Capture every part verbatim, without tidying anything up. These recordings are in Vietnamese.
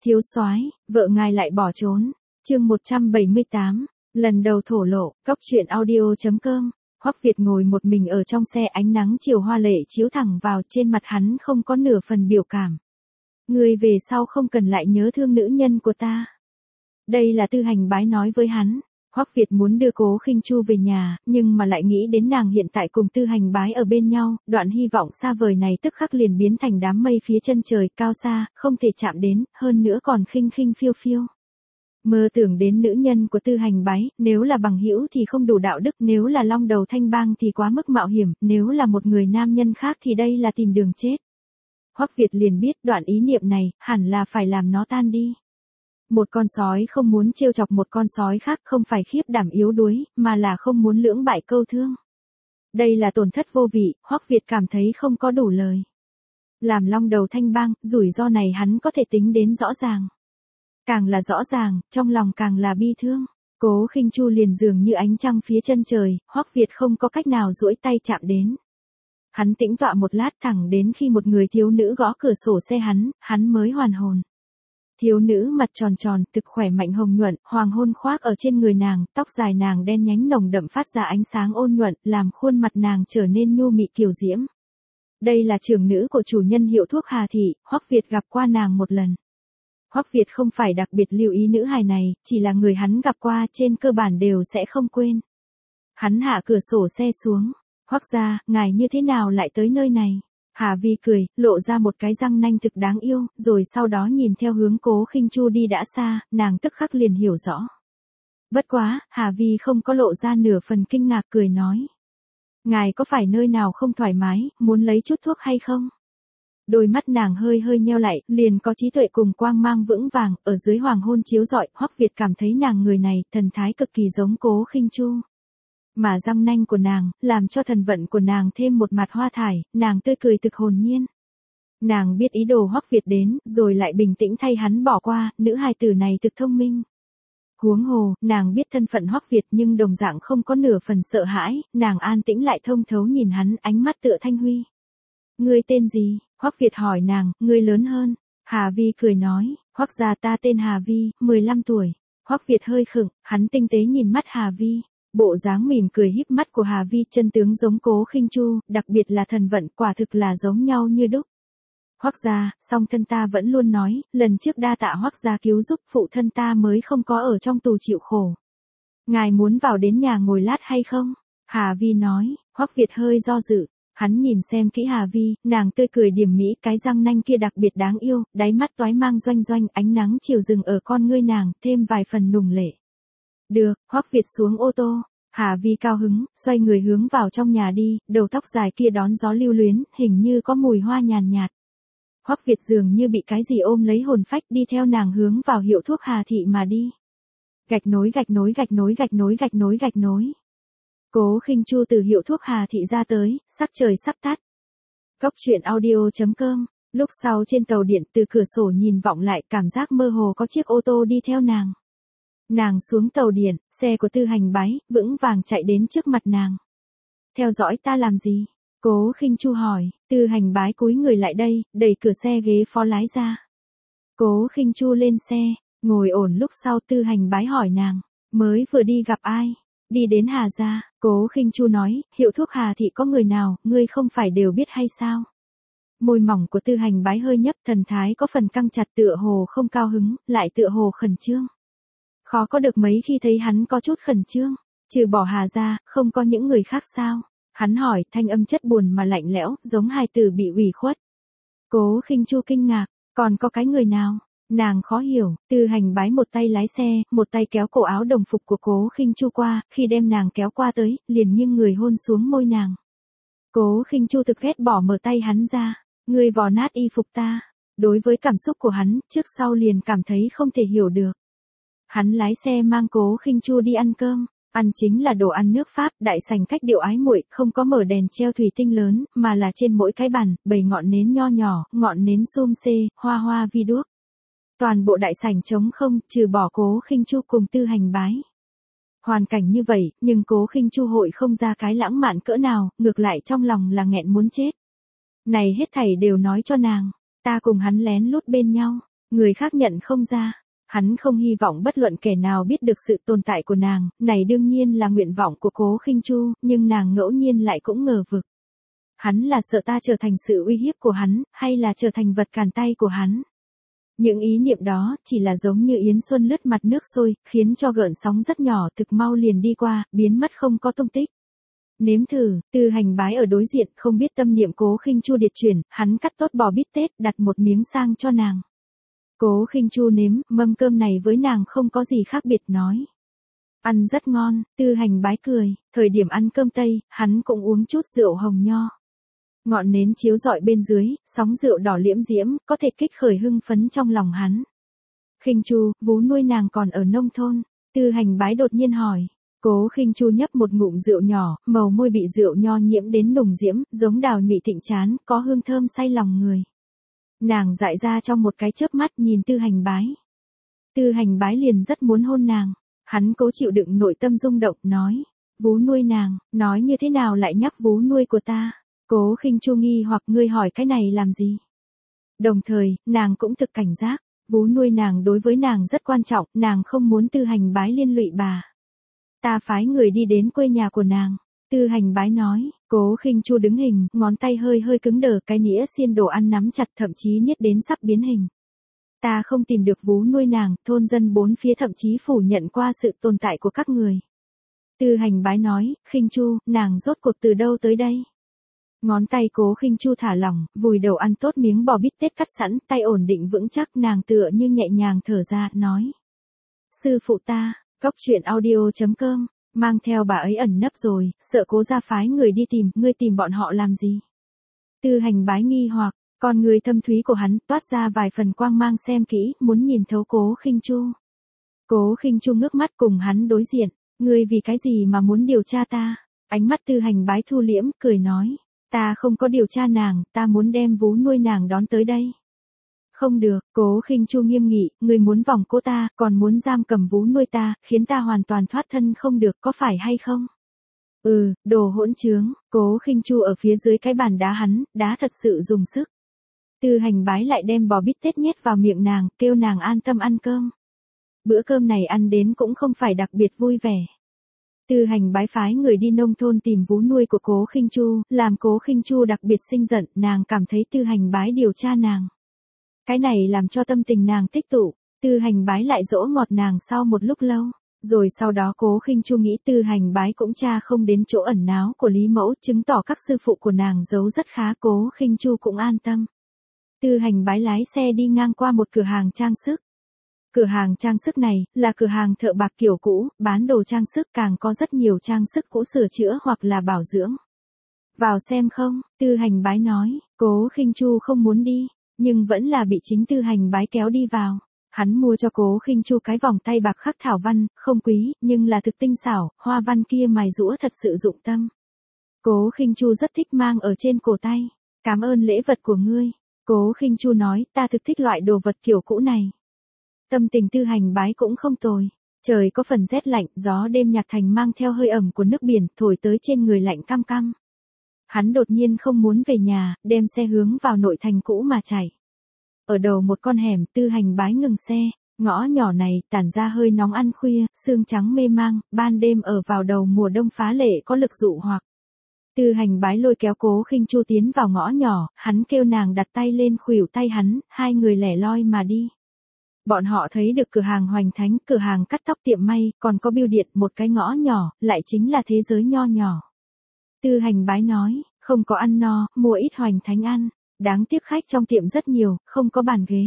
Thiếu soái, vợ ngài lại bỏ trốn. Chương một trăm bảy mươi tám, lần đầu thổ lộ, cóc truyện audio chấm com. Hoắc Việt ngồi một mình ở trong xe, ánh nắng chiều hoa lệ chiếu thẳng vào, trên mặt hắn không có nửa phần biểu cảm. Ngươi về sau không cần lại nhớ thương nữ nhân của ta. Đây là Tư Hành Bái nói với hắn. Hoắc Việt muốn đưa Cố Khinh Chu về nhà, nhưng mà lại nghĩ đến nàng hiện tại cùng Tư Hành Bái ở bên nhau, đoạn hy vọng xa vời này tức khắc liền biến thành đám mây phía chân trời, cao xa, không thể chạm đến, hơn nữa còn khinh khinh phiêu phiêu. Mơ tưởng đến nữ nhân của Tư Hành Bái, nếu là bằng hữu thì không đủ đạo đức, nếu là long đầu thanh bang thì quá mức mạo hiểm, nếu là một người nam nhân khác thì đây là tìm đường chết. Hoắc Việt liền biết đoạn ý niệm này, hẳn là phải làm nó tan đi. Một con sói không muốn trêu chọc một con sói khác, không phải khiếp đảm yếu đuối, mà là không muốn lưỡng bại câu thương. Đây là tổn thất vô vị, Hoắc Việt cảm thấy không có đủ lời. Làm long đầu thanh bang, rủi ro này hắn có thể tính đến rõ ràng. Càng là rõ ràng, trong lòng càng là bi thương. Cố Khinh Chu liền dường như ánh trăng phía chân trời, Hoắc Việt không có cách nào duỗi tay chạm đến. Hắn tĩnh tọa một lát, thẳng đến khi một người thiếu nữ gõ cửa sổ xe hắn, hắn mới hoàn hồn. Thiếu nữ mặt tròn tròn, thực khỏe mạnh hồng nhuận, hoàng hôn khoác ở trên người nàng, tóc dài nàng đen nhánh nồng đậm phát ra ánh sáng ôn nhuận, làm khuôn mặt nàng trở nên nhu mị kiều diễm. Đây là trưởng nữ của chủ nhân hiệu thuốc Hà Thị, Hoắc Việt gặp qua nàng một lần. Hoắc Việt không phải đặc biệt lưu ý nữ hài này, chỉ là người hắn gặp qua trên cơ bản đều sẽ không quên. Hắn hạ cửa sổ xe xuống. Hoắc gia, ngài như thế nào lại tới nơi này? Hà Vi cười, lộ ra một cái răng nanh thực đáng yêu, rồi sau đó nhìn theo hướng Cố Khinh Chu đi đã xa, nàng tức khắc liền hiểu rõ. Bất quá, Hà Vi không có lộ ra nửa phần kinh ngạc, cười nói. Ngài có phải nơi nào không thoải mái, muốn lấy chút thuốc hay không? Đôi mắt nàng hơi hơi nheo lại, liền có trí tuệ cùng quang mang vững vàng, ở dưới hoàng hôn chiếu rọi, Hoắc Việt cảm thấy nàng người này, thần thái cực kỳ giống Cố Khinh Chu. Mà răng nanh của nàng, làm cho thần vận của nàng thêm một mặt hoa thải, nàng tươi cười thực hồn nhiên. Nàng biết ý đồ Hoắc Việt đến, rồi lại bình tĩnh thay hắn bỏ qua, nữ hài tử này thực thông minh. Huống hồ, nàng biết thân phận Hoắc Việt nhưng đồng dạng không có nửa phần sợ hãi, nàng an tĩnh lại thông thấu nhìn hắn, ánh mắt tựa thanh huy. Ngươi tên gì? Hoắc Việt hỏi nàng, ngươi lớn hơn. Hà Vi cười nói, Hoắc gia ta tên Hà Vi, mười lăm tuổi. Hoắc Việt hơi khựng, hắn tinh tế nhìn mắt Hà Vi. Bộ dáng mỉm cười híp mắt của Hà Vi chân tướng giống Cố Khinh Chu, đặc biệt là thần vận, quả thực là giống nhau như đúc. Hoắc gia, song thân ta vẫn luôn nói, lần trước đa tạ Hoắc gia cứu giúp, phụ thân ta mới không có ở trong tù chịu khổ. Ngài muốn vào đến nhà ngồi lát hay không? Hà Vi nói. Hoắc Việt hơi do dự. Hắn nhìn xem kỹ Hà Vi, nàng tươi cười điểm mỹ, cái răng nanh kia đặc biệt đáng yêu, đáy mắt toái mang doanh doanh, ánh nắng chiều rừng ở con ngươi nàng, thêm vài phần nùng lệ. Được, Hoắc Việt xuống ô tô. Hà Vi cao hứng, xoay người hướng vào trong nhà đi, đầu tóc dài kia đón gió lưu luyến, hình như có mùi hoa nhàn nhạt. Hoắc Việt dường như bị cái gì ôm lấy hồn phách, đi theo nàng hướng vào hiệu thuốc Hà Thị mà đi. Gạch nối gạch nối gạch nối gạch nối gạch nối gạch nối. Cố Khinh Chu từ hiệu thuốc Hà Thị ra tới, sắc trời sắp tắt. Cóc truyện audio chấm com. Lúc sau trên tàu điện, từ cửa sổ nhìn vọng lại, cảm giác mơ hồ có chiếc ô tô đi theo nàng. Nàng xuống tàu điện, xe của Tư Hành Bái, vững vàng chạy đến trước mặt nàng. Theo dõi ta làm gì? Cố Khinh Chu hỏi. Tư Hành Bái cúi người lại đây, đẩy cửa xe ghế phó lái ra. Cố Khinh Chu lên xe, ngồi ổn, lúc sau Tư Hành Bái hỏi nàng, mới vừa đi gặp ai? Đi đến Hà gia. Cố Khinh Chu nói, hiệu thuốc Hà Thị có người nào, ngươi không phải đều biết hay sao? Môi mỏng của Tư Hành Bái hơi nhấp, thần thái có phần căng chặt, tựa hồ không cao hứng, lại tựa hồ khẩn trương. Khó có được mấy khi thấy hắn có chút khẩn trương. Trừ bỏ Hà gia, không có những người khác sao? Hắn hỏi, thanh âm chất buồn mà lạnh lẽo, giống hài tử bị ủy khuất. Cố Khinh Chu kinh ngạc, còn có cái người nào? Nàng khó hiểu. Tư Hành Bái một tay lái xe, một tay kéo cổ áo đồng phục của Cố Khinh Chu qua, khi đem nàng kéo qua tới, liền nghiêng người hôn xuống môi nàng. Cố Khinh Chu thực ghét bỏ mở tay hắn ra, ngươi vò nát y phục ta. Đối với cảm xúc của hắn, trước sau liền cảm thấy không thể hiểu được. Hắn lái xe mang Cố Khinh Chu đi ăn cơm, ăn chính là đồ ăn nước Pháp, đại sảnh cách điệu ái muội, không có mở đèn treo thủy tinh lớn, mà là trên mỗi cái bàn, bày ngọn nến nho nhỏ, ngọn nến xum xê, hoa hoa vi đuốc. Toàn bộ đại sảnh trống không, trừ bỏ Cố Khinh Chu cùng Tư Hành Bái. Hoàn cảnh như vậy, nhưng Cố Khinh Chu hội không ra cái lãng mạn cỡ nào, ngược lại trong lòng là nghẹn muốn chết. Này hết thảy đều nói cho nàng, ta cùng hắn lén lút bên nhau. người khác nhận không ra. Hắn không hy vọng bất luận kẻ nào biết được sự tồn tại của nàng, này đương nhiên là nguyện vọng của Cố Khinh Chu, nhưng nàng ngẫu nhiên lại cũng ngờ vực. Hắn là sợ ta trở thành sự uy hiếp của hắn, hay là trở thành vật cản tay của hắn? Những ý niệm đó chỉ là giống như yến xuân lướt mặt nước sôi, khiến cho gợn sóng rất nhỏ thực mau liền đi qua, biến mất không có tung tích. Nếm thử, Tư Hành Bái ở đối diện không biết tâm niệm Cố Khinh Chu điệt chuyển, hắn cắt tốt bò bít tết đặt một miếng sang cho nàng. Cố Khinh Chu nếm, mâm cơm này với nàng không có gì khác biệt nói. Ăn rất ngon, Tư Hành Bái cười, thời điểm ăn cơm Tây, hắn cũng uống chút rượu hồng nho. Ngọn nến chiếu rọi bên dưới, sóng rượu đỏ liễm diễm, có thể kích khởi hưng phấn trong lòng hắn. Khinh Chu, vú nuôi nàng còn ở nông thôn, Tư Hành Bái đột nhiên hỏi. Cố Khinh Chu nhấp một ngụm rượu nhỏ, màu môi bị rượu nho nhiễm đến nồng diễm, giống đào nhụy thịnh chán, có hương thơm say lòng người. Nàng dại ra trong một cái chớp mắt nhìn Tư Hành Bái. Tư Hành Bái liền rất muốn hôn nàng. Hắn cố chịu đựng nội tâm rung động, nói. Vú nuôi nàng, nói như thế nào lại nhắc vú nuôi của ta? Cố Khinh Chu nghi hoặc ngươi hỏi cái này làm gì? Đồng thời, nàng cũng thực cảnh giác. Vú nuôi nàng đối với nàng rất quan trọng, nàng không muốn Tư Hành Bái liên lụy bà. Ta phái người đi đến quê nhà của nàng. Tư Hành Bái nói. Cố Khinh Chu đứng hình, ngón tay hơi hơi cứng đờ, cái nĩa xiên đồ ăn nắm chặt thậm chí niết đến sắp biến hình. Ta không tìm được vú nuôi nàng, thôn dân bốn phía thậm chí phủ nhận qua sự tồn tại của các người. Tư Hành Bái nói, Khinh Chu, nàng rốt cuộc từ đâu tới đây? Ngón tay Cố Khinh Chu thả lỏng, vùi đầu ăn tốt miếng bò bít tết cắt sẵn, tay ổn định vững chắc, nàng tựa như nhẹ nhàng thở ra, nói. Sư phụ ta, Góc Truyện Audio chấm com, mang theo bà ấy ẩn nấp rồi, sợ Cố gia phái người đi tìm, ngươi tìm bọn họ làm gì? Tư Hành Bái nghi hoặc, con người thâm thúy của hắn toát ra vài phần quang mang xem kỹ, muốn nhìn thấu Cố Khinh Chu. Cố Khinh Chu ngước mắt cùng hắn đối diện, ngươi vì cái gì mà muốn điều tra ta? Ánh mắt Tư Hành Bái thu liễm, cười nói. Ta không có điều tra nàng, ta muốn đem vú nuôi nàng đón tới đây. Không được, Cố Khinh Chu nghiêm nghị, ngươi muốn vòng cô ta, còn muốn giam cầm vú nuôi ta, khiến ta hoàn toàn thoát thân không được, có phải hay không? Ừ, đồ hỗn trướng, Cố Khinh Chu ở phía dưới cái bàn đá hắn, đá thật sự dùng sức. Tư Hành Bái lại đem bò bít tết nhét vào miệng nàng, kêu nàng an tâm ăn cơm. Bữa cơm này ăn đến cũng không phải đặc biệt vui vẻ. Tư Hành Bái phái người đi nông thôn tìm vú nuôi của Cố Khinh Chu, làm Cố Khinh Chu đặc biệt sinh giận, nàng cảm thấy Tư Hành Bái điều tra nàng. Cái này làm cho tâm tình nàng tích tụ, Tư Hành Bái lại dỗ ngọt nàng sau một lúc lâu, rồi sau đó Cố Khinh Chu nghĩ Tư Hành Bái cũng tra không đến chỗ ẩn náu của Lý Mẫu, chứng tỏ các sư phụ của nàng giấu rất khá, Cố Khinh Chu cũng an tâm. Tư Hành Bái lái xe đi ngang qua một cửa hàng trang sức. Cửa hàng trang sức này, là cửa hàng thợ bạc kiểu cũ, bán đồ trang sức, càng có rất nhiều trang sức cũ sửa chữa hoặc là bảo dưỡng. Vào xem không, Tư Hành Bái nói, Cố Khinh Chu không muốn đi, nhưng vẫn là bị chính Tư Hành Bái kéo đi vào. Hắn mua cho Cố Khinh Chu cái vòng tay bạc khắc thảo văn, không quý, nhưng là thực tinh xảo, hoa văn kia mài rũa thật sự dụng tâm. Cố Khinh Chu rất thích mang ở trên cổ tay. Cảm ơn lễ vật của ngươi. Cố Khinh Chu nói, ta thực thích loại đồ vật kiểu cũ này. Tâm tình Tư Hành Bái cũng không tồi. Trời có phần rét lạnh, gió đêm nhạt thành mang theo hơi ẩm của nước biển, thổi tới trên người lạnh căm căm. Hắn đột nhiên không muốn về nhà, đem xe hướng vào nội thành cũ mà chạy. Ở đầu một con hẻm, Tư Hành Bái ngừng xe, ngõ nhỏ này tản ra hơi nóng ăn khuya, sương trắng mê mang, ban đêm ở vào đầu mùa đông phá lệ có lực dụ hoặc. Tư Hành Bái lôi kéo Cố Khinh Chu tiến vào ngõ nhỏ, hắn kêu nàng đặt tay lên khuỷu tay hắn, hai người lẻ loi mà đi. Bọn họ thấy được cửa hàng Hoành Thánh, cửa hàng cắt tóc, tiệm may, còn có bưu điện, một cái ngõ nhỏ, lại chính là thế giới nho nhỏ. Tư Hành Bái nói, không có ăn no, mua ít Hoành Thánh ăn, đáng tiếc khách trong tiệm rất nhiều, không có bàn ghế.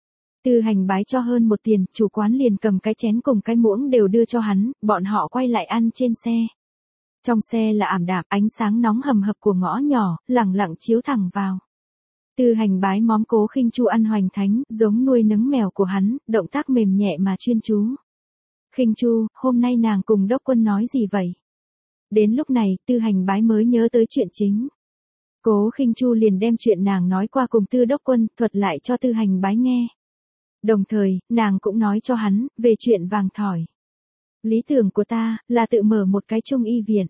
Tư Hành Bái cho hơn một tiền, chủ quán liền cầm cái chén cùng cái muỗng đều đưa cho hắn, bọn họ quay lại ăn trên xe. Trong xe là ảm đạm, ánh sáng nóng hầm hập của ngõ nhỏ, lẳng lặng chiếu thẳng vào. Tư Hành Bái móm Cố Khinh Chu ăn Hoành Thánh, giống nuôi nấng mèo của hắn, động tác mềm nhẹ mà chuyên chú. Khinh Chu, hôm nay nàng cùng Đốc Quân nói gì vậy? Đến lúc này, Tư Hành Bái mới nhớ tới chuyện chính. Cố Khinh Chu liền đem chuyện nàng nói qua cùng Tư Đốc Quân, thuật lại cho Tư Hành Bái nghe. Đồng thời, nàng cũng nói cho hắn, về chuyện vàng thỏi. Lý tưởng của ta, là tự mở một cái trung y viện.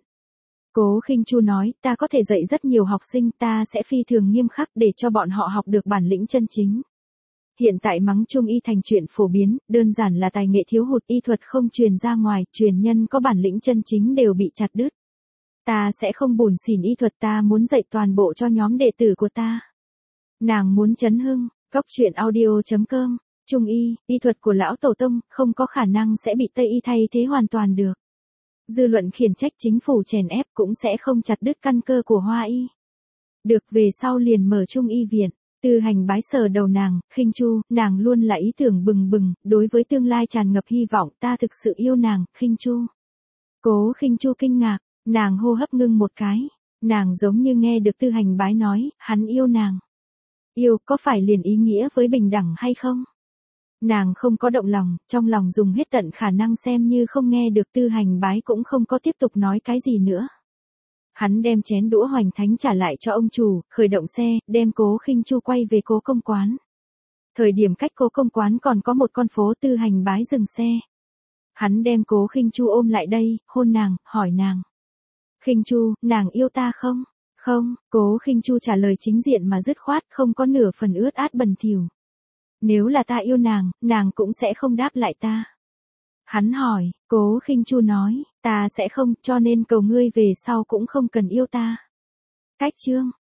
Cố Khinh Chu nói, ta có thể dạy rất nhiều học sinh, ta sẽ phi thường nghiêm khắc để cho bọn họ học được bản lĩnh chân chính. Hiện tại mắng Trung y thành chuyện phổ biến, đơn giản là tài nghệ thiếu hụt, y thuật không truyền ra ngoài, truyền nhân có bản lĩnh chân chính đều bị chặt đứt. Ta sẽ không buồn xỉn y thuật, ta muốn dạy toàn bộ cho nhóm đệ tử của ta. Nàng muốn chấn hưng, cóc truyện audio chấm com, Trung y, y thuật của lão tổ tông, không có khả năng sẽ bị Tây y thay thế hoàn toàn được. Dư luận khiển trách chính phủ chèn ép cũng sẽ không chặt đứt căn cơ của Hoa y. Được, về sau liền mở Trung y viện. Tư Hành bái sờ đầu nàng, Khinh Chu, nàng luôn là ý tưởng bừng bừng, đối với tương lai tràn ngập hy vọng, ta thực sự yêu nàng, Khinh Chu. Cố Khinh Chu kinh ngạc, nàng hô hấp ngưng một cái, nàng giống như nghe được Tư Hành bái nói, hắn yêu nàng. Yêu có phải liền ý nghĩa với bình đẳng hay không? Nàng không có động lòng, trong lòng dùng hết tận khả năng xem như không nghe được. Tư Hành bái cũng không có tiếp tục nói cái gì nữa. Hắn đem chén đũa Hoành Thánh trả lại cho ông chủ, khởi động xe, đem Cố Khinh Chu quay về Cố công quán. Thời điểm cách Cố công quán còn có một con phố. Tư Hành bái dừng xe. Hắn đem Cố Khinh Chu ôm lại đây, hôn nàng, hỏi nàng. Khinh Chu, nàng yêu ta không? Không, Cố Khinh Chu trả lời chính diện mà dứt khoát, không có nửa phần ướt át bẩn thỉu. Nếu là ta yêu nàng, nàng cũng sẽ không đáp lại ta. Hắn hỏi, Cố Khinh Chu nói, ta sẽ không, cho nên cầu ngươi về sau cũng không cần yêu ta. Cách chương